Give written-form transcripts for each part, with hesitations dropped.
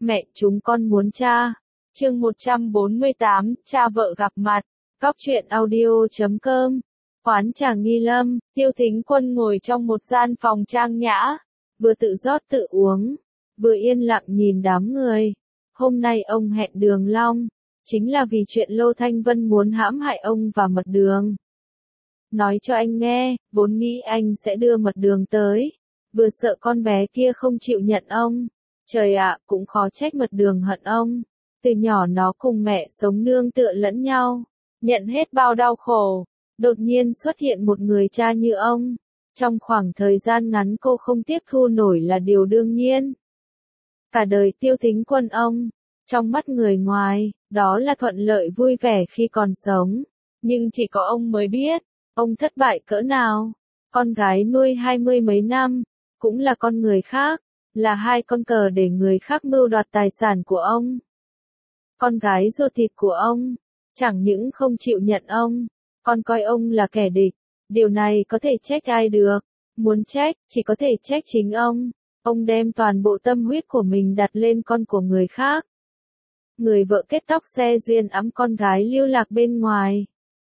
Mẹ chúng con muốn cha. Chương 148, cha vợ gặp mặt. Cóc truyện audio.com. Quán trà Nghi Lâm, Tiêu Thính Quân ngồi trong một gian phòng trang nhã, vừa tự rót tự uống, vừa yên lặng nhìn đám người. Hôm nay ông hẹn Đường Long, chính là vì chuyện Lô Thanh Vân muốn hãm hại ông và Mật Đường. Nói cho anh nghe, vốn nghĩ anh sẽ đưa Mật Đường tới, vừa sợ con bé kia không chịu nhận ông. Trời ạ, cũng khó trách Mật Đường hận ông. Từ nhỏ nó cùng mẹ sống nương tựa lẫn nhau, nhận hết bao đau khổ. Đột nhiên xuất hiện một người cha như ông. Trong khoảng thời gian ngắn cô không tiếp thu nổi là điều đương nhiên. Cả đời Tiêu Thính Quân ông, trong mắt người ngoài, đó là thuận lợi vui vẻ khi còn sống. Nhưng chỉ có ông mới biết, ông thất bại cỡ nào. Con gái nuôi 20 mấy năm, cũng là con người khác, là hai con cờ để người khác mưu đoạt tài sản của ông. Con gái ruột thịt của ông, chẳng những không chịu nhận ông, còn coi ông là kẻ địch. Điều này có thể trách ai được, muốn trách, chỉ có thể trách chính ông. Ông đem toàn bộ tâm huyết của mình đặt lên con của người khác. Người vợ kết tóc xe duyên ẵm con gái lưu lạc bên ngoài.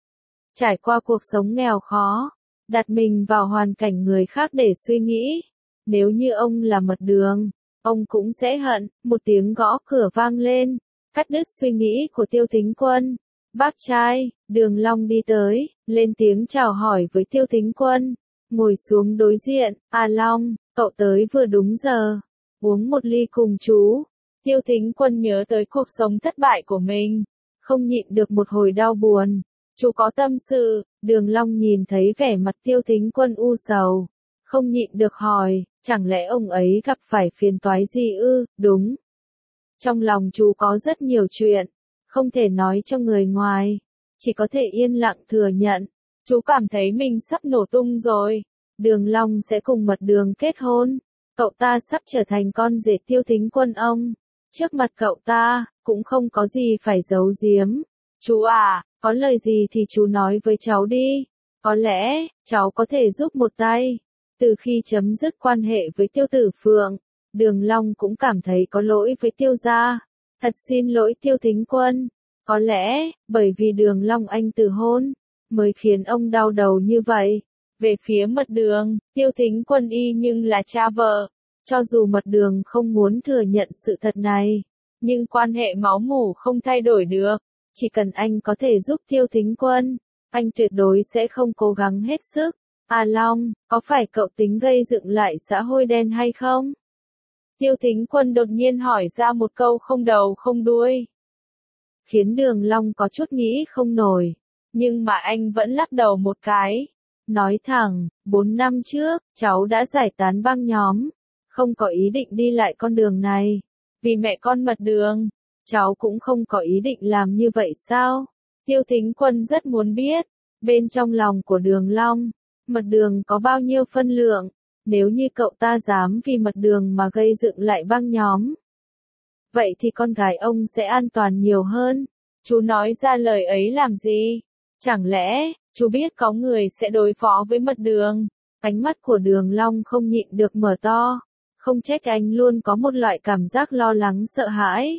Trải qua cuộc sống nghèo khó, đặt mình vào hoàn cảnh người khác để suy nghĩ. Nếu như ông là Mật Đường, ông cũng sẽ hận. Một tiếng gõ cửa vang lên, cắt đứt suy nghĩ của Tiêu Thính Quân. Bác trai, Đường Long đi tới, lên tiếng chào hỏi với Tiêu Thính Quân, ngồi xuống đối diện. À Long, cậu tới vừa đúng giờ, uống một ly cùng chú. Tiêu Thính Quân nhớ tới cuộc sống thất bại của mình, không nhịn được một hồi đau buồn. Chú có tâm sự. Đường Long nhìn thấy vẻ mặt Tiêu Thính Quân u sầu, không nhịn được hỏi, chẳng lẽ ông ấy gặp phải phiền toái gì ư? Đúng. Trong lòng chú có rất nhiều chuyện, không thể nói cho người ngoài, chỉ có thể yên lặng thừa nhận. Chú cảm thấy mình sắp nổ tung rồi. Đường Long sẽ cùng Mật Đường kết hôn. Cậu ta sắp trở thành con rể Tiêu Thính Quân ông. Trước mặt cậu ta, cũng không có gì phải giấu giếm. Chú à, có lời gì thì chú nói với cháu đi. Có lẽ, cháu có thể giúp một tay. Từ khi chấm dứt quan hệ với Tiêu Tử Phượng, Đường Long cũng cảm thấy có lỗi với Tiêu gia. Thật xin lỗi Tiêu Thính Quân. Có lẽ, bởi vì Đường Long anh từ hôn, mới khiến ông đau đầu như vậy. Về phía Mật Đường, Tiêu Thính Quân y nhưng là cha vợ. Cho dù Mật Đường không muốn thừa nhận sự thật này, nhưng quan hệ máu mủ không thay đổi được. Chỉ cần anh có thể giúp Tiêu Thính Quân, anh tuyệt đối sẽ không cố gắng hết sức. À Long, có phải cậu tính gây dựng lại xã hội đen hay không? Tiêu Thính Quân đột nhiên hỏi ra một câu không đầu không đuôi, khiến Đường Long có chút nghĩ không nổi, nhưng mà anh vẫn lắc đầu một cái, nói thẳng, 4 năm trước, cháu đã giải tán băng nhóm, không có ý định đi lại con đường này, vì mẹ con Mật Đường, cháu cũng không có ý định làm như vậy sao? Tiêu Thính Quân rất muốn biết, bên trong lòng của Đường Long, Mật Đường có bao nhiêu phân lượng. Nếu như cậu ta dám vì Mật Đường mà gây dựng lại băng nhóm, vậy thì con gái ông sẽ an toàn nhiều hơn. Chú nói ra lời ấy làm gì? Chẳng lẽ, chú biết có người sẽ đối phó với Mật Đường? Ánh mắt của Đường Long không nhịn được mở to, không trách anh luôn có một loại cảm giác lo lắng sợ hãi.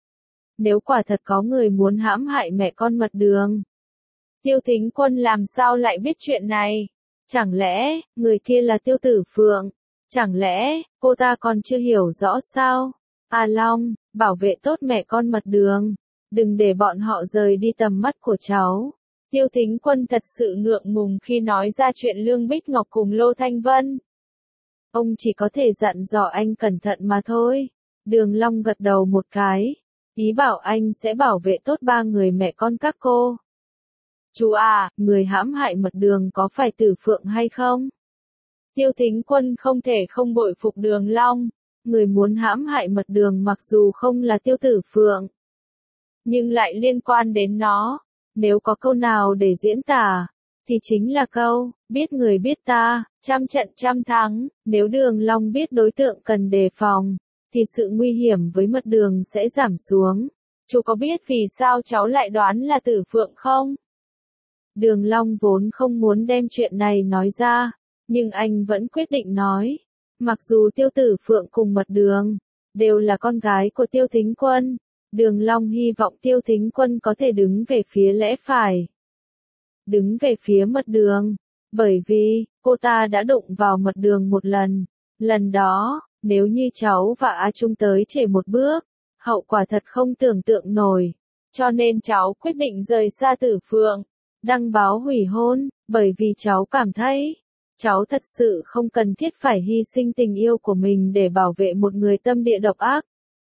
Nếu quả thật có người muốn hãm hại mẹ con Mật Đường, Tiêu Thính Quân làm sao lại biết chuyện này? Chẳng lẽ, người kia là Tiêu Tử Phượng? Chẳng lẽ, cô ta còn chưa hiểu rõ sao? À Long, bảo vệ tốt mẹ con Mật Đường, đừng để bọn họ rời đi tầm mắt của cháu. Tiêu Thính Quân thật sự ngượng ngùng khi nói ra chuyện Lương Bích Ngọc cùng Lô Thanh Vân. Ông chỉ có thể dặn dò anh cẩn thận mà thôi. Đường Long gật đầu một cái, ý bảo anh sẽ bảo vệ tốt ba người mẹ con các cô. Chú à, người hãm hại Mật Đường có phải Tử Phượng hay không? Tiêu Thính Quân không thể không bội phục Đường Long. Người muốn hãm hại Mật Đường mặc dù không là Tiêu Tử Phượng, nhưng lại liên quan đến nó. Nếu có câu nào để diễn tả, thì chính là câu, biết người biết ta, trăm trận trăm thắng. Nếu Đường Long biết đối tượng cần đề phòng, thì sự nguy hiểm với Mật Đường sẽ giảm xuống. Chú có biết vì sao cháu lại đoán là Tử Phượng không? Đường Long vốn không muốn đem chuyện này nói ra, nhưng anh vẫn quyết định nói. Mặc dù Tiêu Tử Phượng cùng Mật Đường đều là con gái của Tiêu Thính Quân. Đường Long hy vọng Tiêu Thính Quân có thể đứng về phía lẽ phải. Đứng về phía Mật Đường. Bởi vì, cô ta đã đụng vào Mật Đường một lần. Lần đó, nếu như cháu và A Trung tới trễ một bước, hậu quả thật không tưởng tượng nổi. Cho nên cháu quyết định rời xa Tử Phượng, đăng báo hủy hôn, bởi vì cháu cảm thấy, cháu thật sự không cần thiết phải hy sinh tình yêu của mình để bảo vệ một người tâm địa độc ác.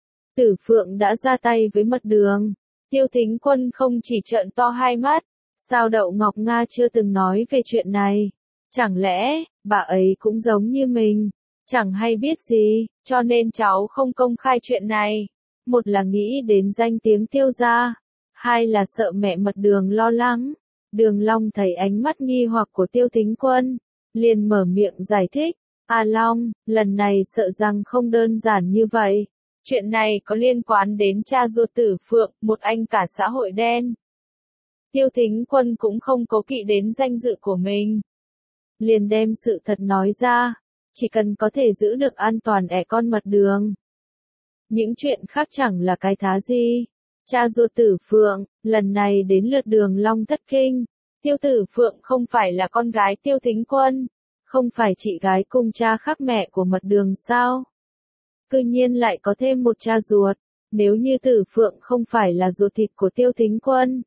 Tử Phượng đã ra tay với Mật Đường. Tiêu Thính Quân không chỉ trợn to hai mắt, sao Đậu Ngọc Nga chưa từng nói về chuyện này? Chẳng lẽ, bà ấy cũng giống như mình, chẳng hay biết gì, cho nên cháu không công khai chuyện này. Một là nghĩ đến danh tiếng Tiêu gia, hai là sợ mẹ Mật Đường lo lắng. Đường Long thấy ánh mắt nghi hoặc của Tiêu Thính Quân, liền mở miệng giải thích. A Long, lần này sợ rằng không đơn giản như vậy. Chuyện này có liên quan đến cha ruột Tử Phượng, một anh cả xã hội đen. Tiêu Thính Quân cũng không cố kỵ đến danh dự của mình. Liền đem sự thật nói ra, chỉ cần có thể giữ được an toàn con Mật Đường. Những chuyện khác chẳng là cái thá gì. Cha ruột Tử Phượng, lần này đến lượt Đường Long thất kinh. Tiêu Tử Phượng không phải là con gái Tiêu Thính Quân, không phải chị gái cùng cha khác mẹ của Mật Đường sao? Cư nhiên lại có thêm một cha ruột, nếu như Tử Phượng không phải là ruột thịt của Tiêu Thính Quân.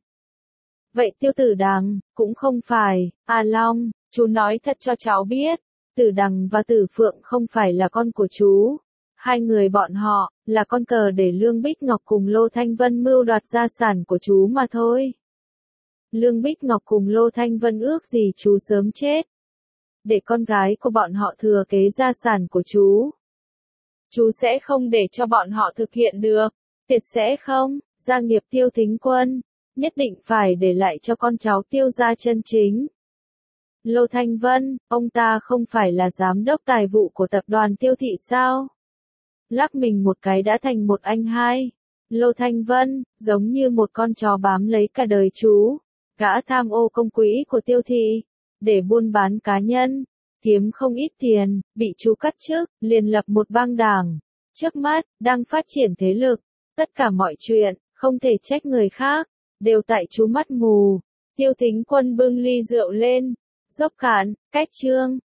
Vậy Tiêu Tử Đằng, cũng không phải. A Long, chú nói thật cho cháu biết, Tử Đằng và Tử Phượng không phải là con của chú. Hai người bọn họ, là con cờ để Lương Bích Ngọc cùng Lô Thanh Vân mưu đoạt gia sản của chú mà thôi. Lương Bích Ngọc cùng Lô Thanh Vân ước gì chú sớm chết, để con gái của bọn họ thừa kế gia sản của chú. Chú sẽ không để cho bọn họ thực hiện được, tuyệt sẽ không. Gia nghiệp Tiêu Thính Quân, nhất định phải để lại cho con cháu Tiêu gia chân chính. Lô Thanh Vân, ông ta không phải là giám đốc tài vụ của tập đoàn Tiêu thị sao? Lắc mình một cái đã thành một anh hai. Lô Thanh Vân, giống như một con chó bám lấy cả đời chú. Gã tham ô công quỹ của Tiêu thị, để buôn bán cá nhân, kiếm không ít tiền, bị chú cắt chức, liền lập một bang đảng. Trước mắt, đang phát triển thế lực. Tất cả mọi chuyện, không thể trách người khác, đều tại chú mắt mù. Tiêu Thính Quân bưng ly rượu lên. Dốc cạn, cách chương.